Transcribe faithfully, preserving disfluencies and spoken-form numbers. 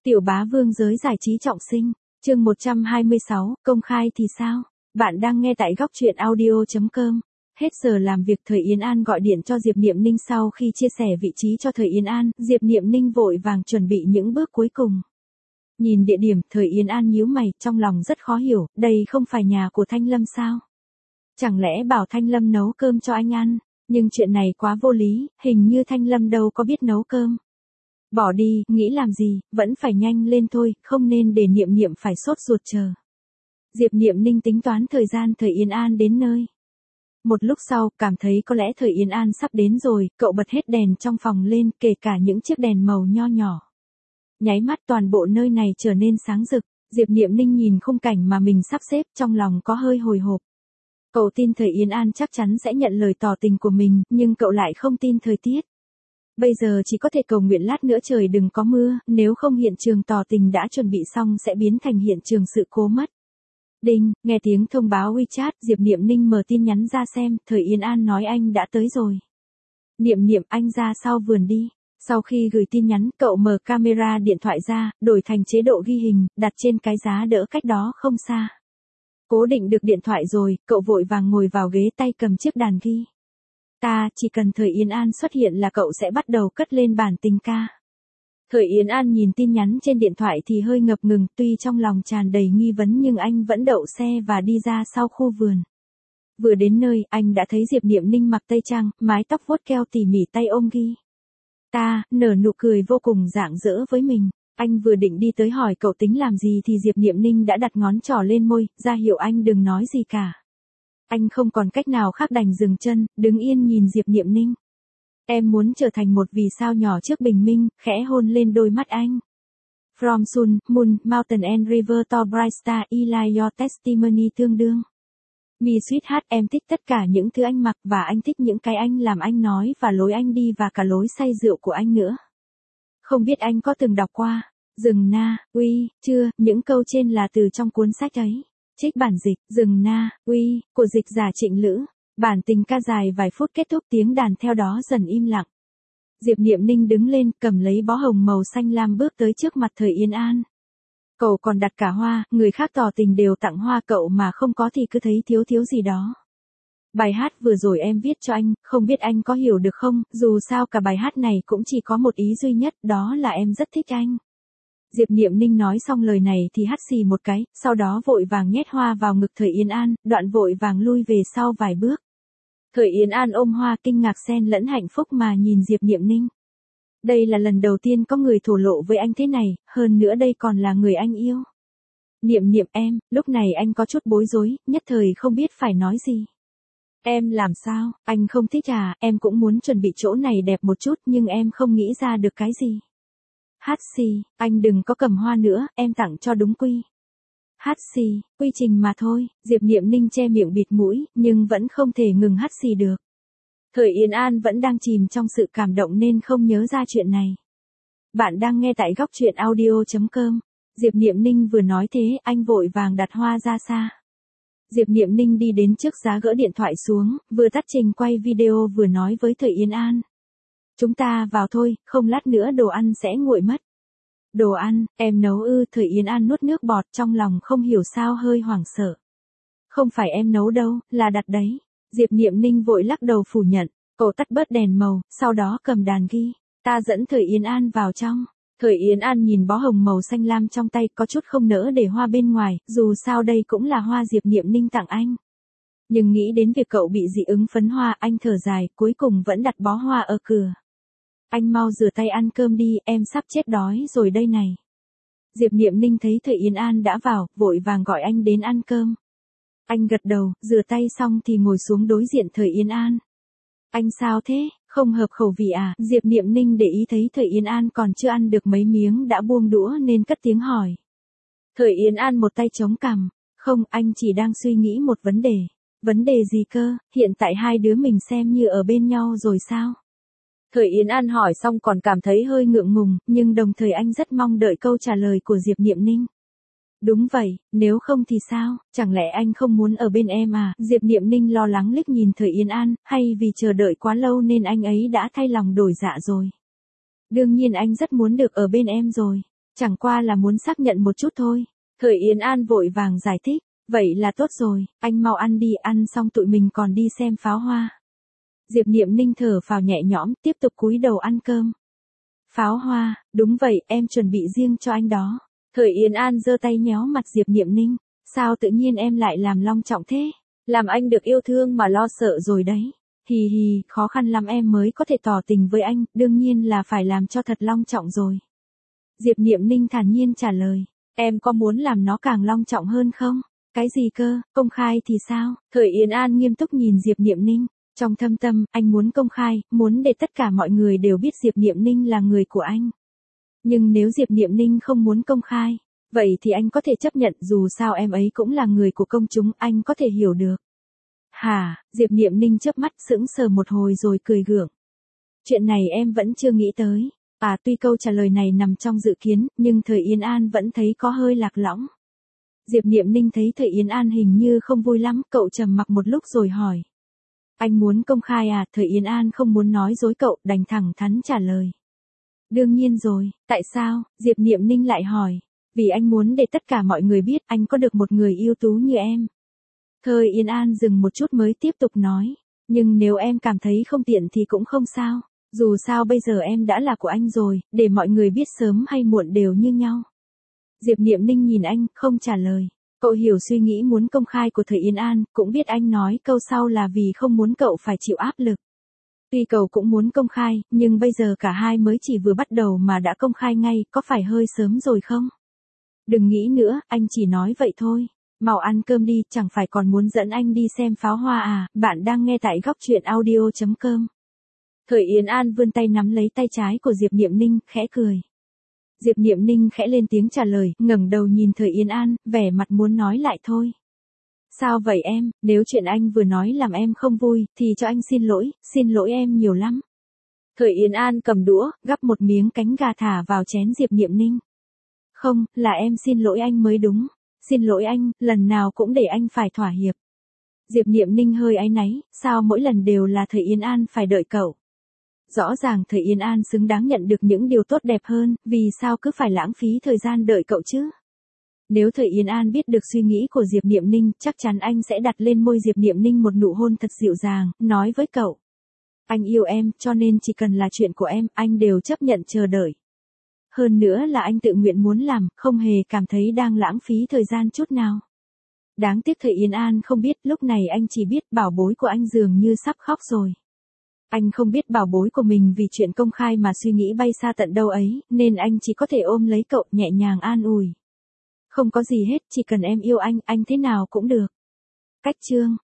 Tiểu bá vương giới giải trí trọng sinh, chương một trăm hai mươi sáu, công khai thì sao? Bạn đang nghe tại góc truyện audio chấm com. Hết giờ làm việc, Thời Yến An gọi điện cho Diệp Niệm Ninh. Sau khi chia sẻ vị trí cho Thời Yến An, Diệp Niệm Ninh vội vàng chuẩn bị những bước cuối cùng. Nhìn địa điểm, Thời Yến An nhíu mày, trong lòng rất khó hiểu, đây không phải nhà của Thanh Lâm sao? Chẳng lẽ bảo Thanh Lâm nấu cơm cho anh ăn? Nhưng chuyện này quá vô lý, hình như Thanh Lâm đâu có biết nấu cơm. Bỏ đi, nghĩ làm gì, vẫn phải nhanh lên thôi, không nên để Niệm Niệm phải sốt ruột chờ. Diệp Niệm Ninh tính toán thời gian Thời Yến An đến nơi. Một lúc sau, cảm thấy có lẽ Thời Yến An sắp đến rồi, cậu bật hết đèn trong phòng lên, kể cả những chiếc đèn màu nho nhỏ. Nháy mắt toàn bộ nơi này trở nên sáng rực. Diệp Niệm Ninh nhìn khung cảnh mà mình sắp xếp, trong lòng có hơi hồi hộp. Cậu tin Thời Yến An chắc chắn sẽ nhận lời tỏ tình của mình, nhưng cậu lại không tin thời tiết. Bây giờ chỉ có thể cầu nguyện lát nữa trời đừng có mưa, nếu không hiện trường tỏ tình đã chuẩn bị xong sẽ biến thành hiện trường sự cố mất. Đinh, nghe tiếng thông báo WeChat, Diệp Niệm Ninh mở tin nhắn ra xem, Thời Yến An nói anh đã tới rồi. Niệm Niệm, anh ra sau vườn đi. Sau khi gửi tin nhắn, cậu mở camera điện thoại ra, đổi thành chế độ ghi hình, đặt trên cái giá đỡ cách đó không xa. Cố định được điện thoại rồi, cậu vội vàng ngồi vào ghế, tay cầm chiếc đàn ghi. Ta, chỉ cần Thời Yến An xuất hiện là cậu sẽ bắt đầu cất lên bản tình ca. Thời Yến An nhìn tin nhắn trên điện thoại thì hơi ngập ngừng, tuy trong lòng tràn đầy nghi vấn nhưng anh vẫn đậu xe và đi ra sau khu vườn. Vừa đến nơi, anh đã thấy Diệp Niệm Ninh mặc tây trang, mái tóc vuốt keo tỉ mỉ, tay ôm ghi. Ta, nở nụ cười vô cùng rạng rỡ với mình. Anh vừa định đi tới hỏi cậu tính làm gì thì Diệp Niệm Ninh đã đặt ngón trỏ lên môi, ra hiệu anh đừng nói gì cả. Anh không còn cách nào khác đành dừng chân, đứng yên nhìn Diệp Niệm Ninh. Em muốn trở thành một vì sao nhỏ trước bình minh, khẽ hôn lên đôi mắt anh. From Sun, Moon, Mountain and River to Bright Star, Eli your testimony tương đương. Me sweetheart, em thích tất cả những thứ anh mặc và anh thích những cái anh làm, anh nói và lối anh đi và cả lối say rượu của anh nữa. Không biết anh có từng đọc qua, rừng na, uy, chưa, những câu trên là từ trong cuốn sách ấy. Trích bản dịch, rừng na, uy, của dịch giả Trịnh Lữ. Bản tình ca dài vài phút kết thúc, tiếng đàn theo đó dần im lặng. Diệp Niệm Ninh đứng lên, cầm lấy bó hồng màu xanh lam bước tới trước mặt Thời Yến An. Cậu còn đặt cả hoa, người khác tỏ tình đều tặng hoa, cậu mà không có thì cứ thấy thiếu thiếu gì đó. Bài hát vừa rồi em viết cho anh, không biết anh có hiểu được không, dù sao cả bài hát này cũng chỉ có một ý duy nhất, đó là em rất thích anh. Diệp Niệm Ninh nói xong lời này thì hắt xì một cái, sau đó vội vàng nhét hoa vào ngực Thời Yến An, đoạn vội vàng lui về sau vài bước. Thời Yến An ôm hoa, kinh ngạc xen lẫn hạnh phúc mà nhìn Diệp Niệm Ninh. Đây là lần đầu tiên có người thổ lộ với anh thế này, hơn nữa đây còn là người anh yêu. Niệm Niệm em, lúc này anh có chút bối rối, nhất thời không biết phải nói gì. Em làm sao, anh không thích à, em cũng muốn chuẩn bị chỗ này đẹp một chút nhưng em không nghĩ ra được cái gì. Hát xì, anh đừng có cầm hoa nữa, em tặng cho đúng quy. Hát xì, quy trình mà thôi, Diệp Niệm Ninh che miệng bịt mũi, nhưng vẫn không thể ngừng hát xì được. Thời Yến An vẫn đang chìm trong sự cảm động nên không nhớ ra chuyện này. Bạn đang nghe tại góc truyện audio chấm com. Diệp Niệm Ninh vừa nói thế, anh vội vàng đặt hoa ra xa. Diệp Niệm Ninh đi đến trước giá gỡ điện thoại xuống, vừa tắt trình quay video vừa nói với Thời Yến An. Chúng ta vào thôi, không lát nữa đồ ăn sẽ nguội mất. Đồ ăn, em nấu ư? Thời Yến An nuốt nước bọt, trong lòng không hiểu sao hơi hoảng sợ. Không phải em nấu đâu, là đặt đấy. Diệp Niệm Ninh vội lắc đầu phủ nhận, cậu tắt bớt đèn màu, sau đó cầm đàn ghi. Ta dẫn Thời Yến An vào trong. Thời Yến An nhìn bó hồng màu xanh lam trong tay, có chút không nỡ để hoa bên ngoài, dù sao đây cũng là hoa Diệp Niệm Ninh tặng anh. Nhưng nghĩ đến việc cậu bị dị ứng phấn hoa, anh thở dài, cuối cùng vẫn đặt bó hoa ở cửa. Anh mau rửa tay ăn cơm đi, em sắp chết đói rồi đây này. Diệp Niệm Ninh thấy Thời Yến An đã vào, vội vàng gọi anh đến ăn cơm. Anh gật đầu, rửa tay xong thì ngồi xuống đối diện Thời Yến An. Anh sao thế, không hợp khẩu vị à? Diệp Niệm Ninh để ý thấy Thời Yến An còn chưa ăn được mấy miếng đã buông đũa nên cất tiếng hỏi. Thời Yến An một tay chống cằm, không, anh chỉ đang suy nghĩ một vấn đề. Vấn đề gì cơ, hiện tại hai đứa mình xem như ở bên nhau rồi sao? Thời Yến An hỏi xong còn cảm thấy hơi ngượng ngùng, nhưng đồng thời anh rất mong đợi câu trả lời của Diệp Niệm Ninh. Đúng vậy, nếu không thì sao, chẳng lẽ anh không muốn ở bên em à? Diệp Niệm Ninh lo lắng liếc nhìn Thời Yến An, hay vì chờ đợi quá lâu nên anh ấy đã thay lòng đổi dạ rồi? Đương nhiên anh rất muốn được ở bên em rồi. Chẳng qua là muốn xác nhận một chút thôi. Thời Yến An vội vàng giải thích. Vậy là tốt rồi, anh mau ăn đi, ăn xong tụi mình còn đi xem pháo hoa. Diệp Niệm Ninh thở phào nhẹ nhõm, tiếp tục cúi đầu ăn cơm. Pháo hoa, đúng vậy, em chuẩn bị riêng cho anh đó. Thời Yến An giơ tay nhéo mặt Diệp Niệm Ninh. Sao tự nhiên em lại làm long trọng thế? Làm anh được yêu thương mà lo sợ rồi đấy. Hì hì, khó khăn lắm em mới có thể tỏ tình với anh, đương nhiên là phải làm cho thật long trọng rồi. Diệp Niệm Ninh thản nhiên trả lời. Em có muốn làm nó càng long trọng hơn không? Cái gì cơ, công khai thì sao? Thời Yến An nghiêm túc nhìn Diệp Niệm Ninh. Trong thâm tâm, anh muốn công khai, muốn để tất cả mọi người đều biết Diệp Niệm Ninh là người của anh. Nhưng nếu Diệp Niệm Ninh không muốn công khai, vậy thì anh có thể chấp nhận, dù sao em ấy cũng là người của công chúng, anh có thể hiểu được. Hả, Diệp Niệm Ninh chớp mắt sững sờ một hồi rồi cười gượng. Chuyện này em vẫn chưa nghĩ tới. À, tuy câu trả lời này nằm trong dự kiến, nhưng Thời Yến An vẫn thấy có hơi lạc lõng. Diệp Niệm Ninh thấy Thời Yến An hình như không vui lắm, cậu trầm mặc một lúc rồi hỏi. Anh muốn công khai à? Thời Yến An không muốn nói dối cậu, đành thẳng thắn trả lời. Đương nhiên rồi, tại sao? Diệp Niệm Ninh lại hỏi. Vì anh muốn để tất cả mọi người biết anh có được một người ưu tú như em. Thời Yến An dừng một chút mới tiếp tục nói. Nhưng nếu em cảm thấy không tiện thì cũng không sao. Dù sao bây giờ em đã là của anh rồi, để mọi người biết sớm hay muộn đều như nhau. Diệp Niệm Ninh nhìn anh, không trả lời. Cậu hiểu suy nghĩ muốn công khai của Thời Yến An, cũng biết anh nói câu sau là vì không muốn cậu phải chịu áp lực. Tuy cậu cũng muốn công khai, nhưng bây giờ cả hai mới chỉ vừa bắt đầu mà đã công khai ngay, có phải hơi sớm rồi không? Đừng nghĩ nữa, anh chỉ nói vậy thôi. Mau ăn cơm đi, chẳng phải còn muốn dẫn anh đi xem pháo hoa à? Bạn đang nghe tại góc truyện audio chấm com. Thời Yến An vươn tay nắm lấy tay trái của Diệp Niệm Ninh, khẽ cười. Diệp Niệm Ninh khẽ lên tiếng trả lời, ngẩng đầu nhìn Thời Yến An, vẻ mặt muốn nói lại thôi. Sao vậy em, nếu chuyện anh vừa nói làm em không vui, thì cho anh xin lỗi, xin lỗi em nhiều lắm. Thời Yến An cầm đũa, gắp một miếng cánh gà thả vào chén Diệp Niệm Ninh. Không, là em xin lỗi anh mới đúng. Xin lỗi anh, lần nào cũng để anh phải thỏa hiệp. Diệp Niệm Ninh hơi áy náy, sao mỗi lần đều là Thời Yến An phải đợi cậu. Rõ ràng Thời Yến An xứng đáng nhận được những điều tốt đẹp hơn, vì sao cứ phải lãng phí thời gian đợi cậu chứ? Nếu Thời Yến An biết được suy nghĩ của Diệp Niệm Ninh, chắc chắn anh sẽ đặt lên môi Diệp Niệm Ninh một nụ hôn thật dịu dàng, nói với cậu. Anh yêu em, cho nên chỉ cần là chuyện của em, anh đều chấp nhận chờ đợi. Hơn nữa là anh tự nguyện muốn làm, không hề cảm thấy đang lãng phí thời gian chút nào. Đáng tiếc Thời Yến An không biết, lúc này anh chỉ biết bảo bối của anh dường như sắp khóc rồi. Anh không biết bảo bối của mình vì chuyện công khai mà suy nghĩ bay xa tận đâu ấy, nên anh chỉ có thể ôm lấy cậu, nhẹ nhàng an ủi. Không có gì hết, chỉ cần em yêu anh, anh thế nào cũng được. Cách chương